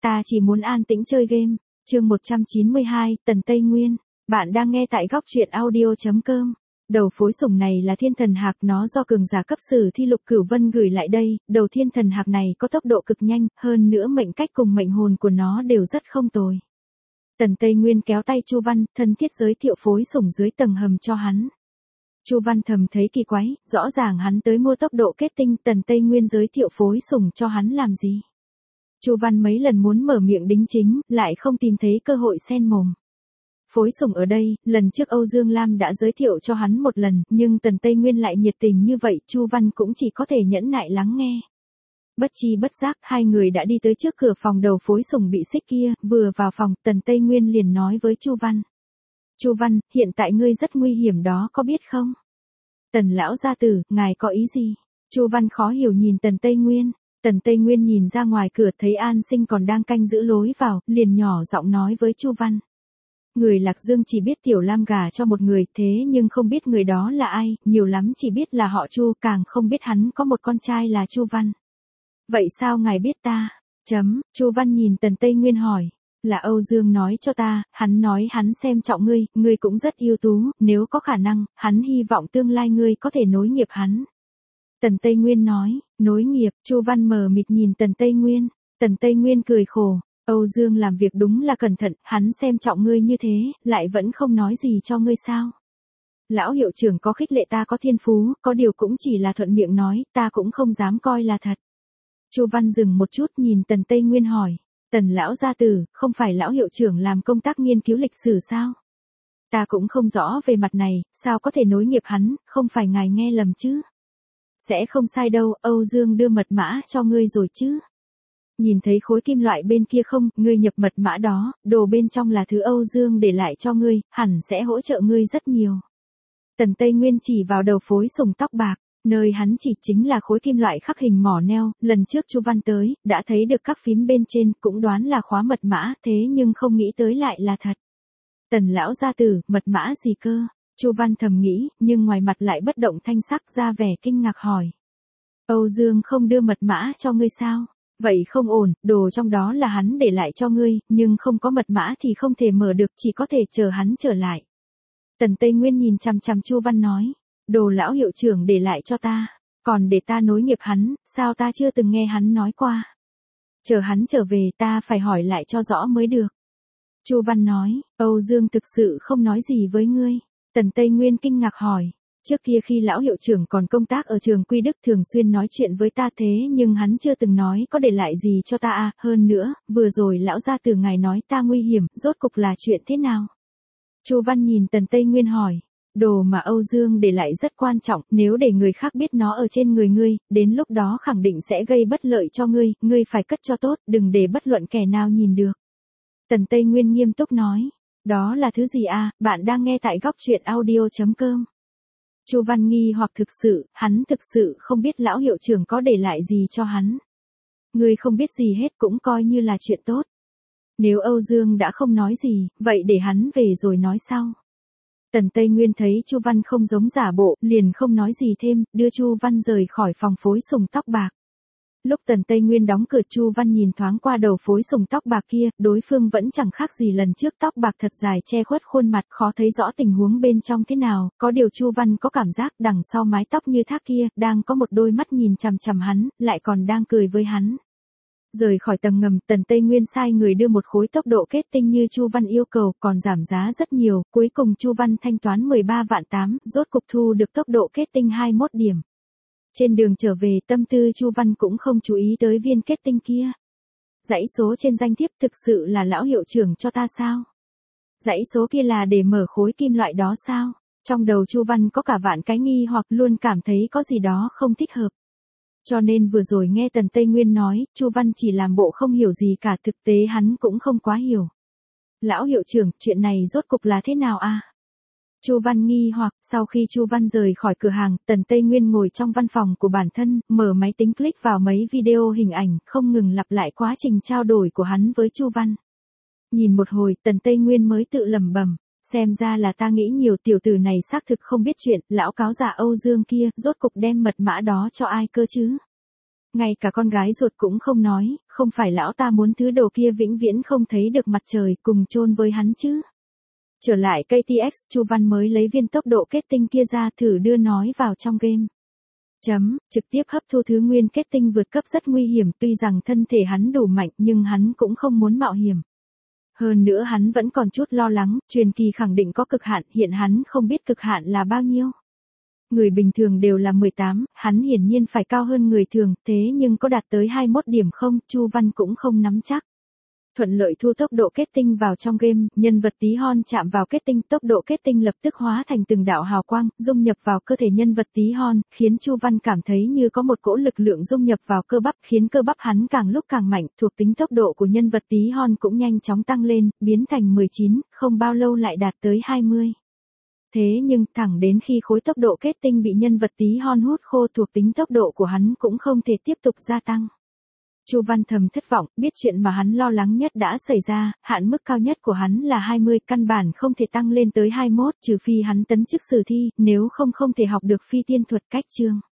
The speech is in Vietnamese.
ta chỉ muốn an tĩnh chơi game. Chương 192, Tần Tây Nguyên. Bạn đang nghe tại góc truyện audio.com. Đầu phối sủng này là thiên thần hạc, nó do cường giả cấp sử thi Lục Cửu Vân gửi lại đây. Đầu thiên thần hạc này có tốc độ cực nhanh, hơn nữa mệnh cách cùng mệnh hồn của nó đều rất không tồi. Tần Tây Nguyên kéo tay Chu Văn, thân thiết giới thiệu phối sủng dưới tầng hầm cho hắn. Chu Văn thầm thấy kỳ quái, rõ ràng hắn tới mua tốc độ kết tinh, Tần Tây Nguyên giới thiệu phối sủng cho hắn làm gì? Chu Văn mấy lần muốn mở miệng đính chính, lại không tìm thấy cơ hội xen mồm. Phối sủng ở đây, lần trước Âu Dương Lam đã giới thiệu cho hắn một lần, nhưng Tần Tây Nguyên lại nhiệt tình như vậy, Chu Văn cũng chỉ có thể nhẫn nại lắng nghe. Bất chi bất giác, hai người đã đi tới trước cửa phòng đầu phối sủng bị xích kia, vừa vào phòng, Tần Tây Nguyên liền nói với Chu Văn. Chu Văn, hiện tại ngươi rất nguy hiểm đó, có biết không? Tần lão gia tử, ngài có ý gì? Chu Văn khó hiểu nhìn Tần Tây Nguyên. Tần Tây Nguyên nhìn ra ngoài cửa thấy An Sinh còn đang canh giữ lối vào, liền nhỏ giọng nói với Chu Văn. Người Lạc Dương chỉ biết Tiểu Lam gả cho một người, thế nhưng không biết người đó là ai, nhiều lắm chỉ biết là họ Chu, càng không biết hắn có một con trai là Chu Văn. Vậy sao ngài biết ta? Chu Văn nhìn Tần Tây Nguyên hỏi. Là Âu Dương nói cho ta, hắn nói hắn xem trọng ngươi, ngươi cũng rất ưu tú, nếu có khả năng, hắn hy vọng tương lai ngươi có thể nối nghiệp hắn. Tần Tây Nguyên nói, nối nghiệp, Chu Văn mờ mịt nhìn Tần Tây Nguyên. Tần Tây Nguyên cười khổ, Âu Dương làm việc đúng là cẩn thận, hắn xem trọng ngươi như thế, lại vẫn không nói gì cho ngươi sao? Lão hiệu trưởng có khích lệ ta có thiên phú, có điều cũng chỉ là thuận miệng nói, ta cũng không dám coi là thật. Chu Văn dừng một chút nhìn Tần Tây Nguyên hỏi, Tần lão gia tử, không phải lão hiệu trưởng làm công tác nghiên cứu lịch sử sao? Ta cũng không rõ về mặt này, sao có thể nối nghiệp hắn, không phải ngài nghe lầm chứ? Sẽ không sai đâu, Âu Dương đưa mật mã cho ngươi rồi chứ? Nhìn thấy khối kim loại bên kia không, ngươi nhập mật mã đó, đồ bên trong là thứ Âu Dương để lại cho ngươi, hẳn sẽ hỗ trợ ngươi rất nhiều. Tần Tây Nguyên chỉ vào đầu phối sủng tóc bạc, nơi hắn chỉ chính là khối kim loại khắc hình mỏ neo, lần trước Chu Văn tới, đã thấy được các phím bên trên, cũng đoán là khóa mật mã, thế nhưng không nghĩ tới lại là thật. Tần lão gia tử, mật mã gì cơ? Chu Văn thầm nghĩ, nhưng ngoài mặt lại bất động thanh sắc, ra vẻ kinh ngạc hỏi. Âu Dương không đưa mật mã cho ngươi sao? Vậy không ổn, đồ trong đó là hắn để lại cho ngươi, nhưng không có mật mã thì không thể mở được, chỉ có thể chờ hắn trở lại. Tần Tây Nguyên nhìn chằm chằm Chu Văn nói, đồ lão hiệu trưởng để lại cho ta, còn để ta nối nghiệp hắn, sao ta chưa từng nghe hắn nói qua. Chờ hắn trở về ta phải hỏi lại cho rõ mới được. Chu Văn nói, Âu Dương thực sự không nói gì với ngươi. Tần Tây Nguyên kinh ngạc hỏi. Trước kia khi lão hiệu trưởng còn công tác ở trường Quy Đức thường xuyên nói chuyện với ta thế nhưng hắn chưa từng nói có để lại gì cho ta à, hơn nữa, vừa rồi lão gia tử ngài nói ta nguy hiểm, rốt cục là chuyện thế nào? Chu Văn nhìn Tần Tây Nguyên hỏi, đồ mà Âu Dương để lại rất quan trọng, nếu để người khác biết nó ở trên người ngươi, đến lúc đó khẳng định sẽ gây bất lợi cho ngươi, ngươi phải cất cho tốt, đừng để bất luận kẻ nào nhìn được. Tần Tây Nguyên nghiêm túc nói, đó là thứ gì à, bạn đang nghe tại góc truyện audio.com. Chu Văn nghi hoặc hắn thực sự không biết lão hiệu trưởng có để lại gì cho hắn. Ngươi không biết gì hết cũng coi như là chuyện tốt. Nếu Âu Dương đã không nói gì, vậy để hắn về rồi nói sau. Tần Tây Nguyên thấy Chu Văn không giống giả bộ, liền không nói gì thêm, đưa Chu Văn rời khỏi phòng phối sủng tóc bạc. Lúc Tần Tây Nguyên đóng cửa, Chu Văn nhìn thoáng qua đầu phối sủng tóc bạc kia, đối phương vẫn chẳng khác gì lần trước, tóc bạc thật dài che khuất khuôn mặt, khó thấy rõ tình huống bên trong thế nào, có điều Chu Văn có cảm giác đằng sau mái tóc như thác kia, đang có một đôi mắt nhìn chằm chằm hắn, lại còn đang cười với hắn. Rời khỏi tầng ngầm, Tần Tây Nguyên sai người đưa một khối tốc độ kết tinh như Chu Văn yêu cầu, còn giảm giá rất nhiều, cuối cùng Chu Văn thanh toán 13 vạn 8, rốt cục thu được tốc độ kết tinh 21 điểm. Trên đường trở về, tâm tư Chu Văn cũng không chú ý tới viên kết tinh kia. Dãy số trên danh thiếp thực sự là lão hiệu trưởng cho ta sao? Dãy số kia là để mở khối kim loại đó sao? Trong đầu Chu Văn có cả vạn cái nghi hoặc, luôn cảm thấy có gì đó không thích hợp. Cho nên vừa rồi nghe Tần Tây Nguyên nói, Chu Văn chỉ làm bộ không hiểu gì cả, thực tế hắn cũng không quá hiểu. Lão hiệu trưởng, chuyện này rốt cục là thế nào à? Chu Văn nghi hoặc, sau khi Chu Văn rời khỏi cửa hàng, Tần Tây Nguyên ngồi trong văn phòng của bản thân, mở máy tính click vào mấy video hình ảnh, không ngừng lặp lại quá trình trao đổi của hắn với Chu Văn. Nhìn một hồi, Tần Tây Nguyên mới tự lẩm bẩm, xem ra là ta nghĩ nhiều, tiểu tử này xác thực không biết chuyện, lão cáo giả Âu Dương kia, rốt cục đem mật mã đó cho ai cơ chứ? ngay cả con gái ruột cũng không nói, không phải lão ta muốn thứ đồ kia vĩnh viễn không thấy được mặt trời cùng chôn với hắn chứ. Trở lại KTX, Chu Văn mới lấy viên tốc độ kết tinh kia ra thử đưa nói vào trong game. Trực tiếp hấp thu thứ nguyên kết tinh vượt cấp rất nguy hiểm, tuy rằng thân thể hắn đủ mạnh nhưng hắn cũng không muốn mạo hiểm. Hơn nữa hắn vẫn còn chút lo lắng, truyền kỳ khẳng định có cực hạn, hiện hắn không biết cực hạn là bao nhiêu. Người bình thường đều là 18, hắn hiển nhiên phải cao hơn người thường, thế nhưng có đạt tới 21 điểm không, Chu Văn cũng không nắm chắc. Thuận lợi thu tốc độ kết tinh vào trong game, nhân vật tí hon chạm vào kết tinh, tốc độ kết tinh lập tức hóa thành từng đạo hào quang, dung nhập vào cơ thể nhân vật tí hon, khiến Chu Văn cảm thấy như có một cỗ lực lượng dung nhập vào cơ bắp, khiến cơ bắp hắn càng lúc càng mạnh, thuộc tính tốc độ của nhân vật tí hon cũng nhanh chóng tăng lên, biến thành 19, không bao lâu lại đạt tới 20. Thế nhưng, thẳng đến khi khối tốc độ kết tinh bị nhân vật tí hon hút khô, thuộc tính tốc độ của hắn cũng không thể tiếp tục gia tăng. Chu Văn thầm thất vọng, biết chuyện mà hắn lo lắng nhất đã xảy ra, hạn mức cao nhất của hắn là 20, căn bản không thể tăng lên tới 21, trừ phi hắn tấn chức sử thi, nếu không thể học được phi tiên thuật cách chương.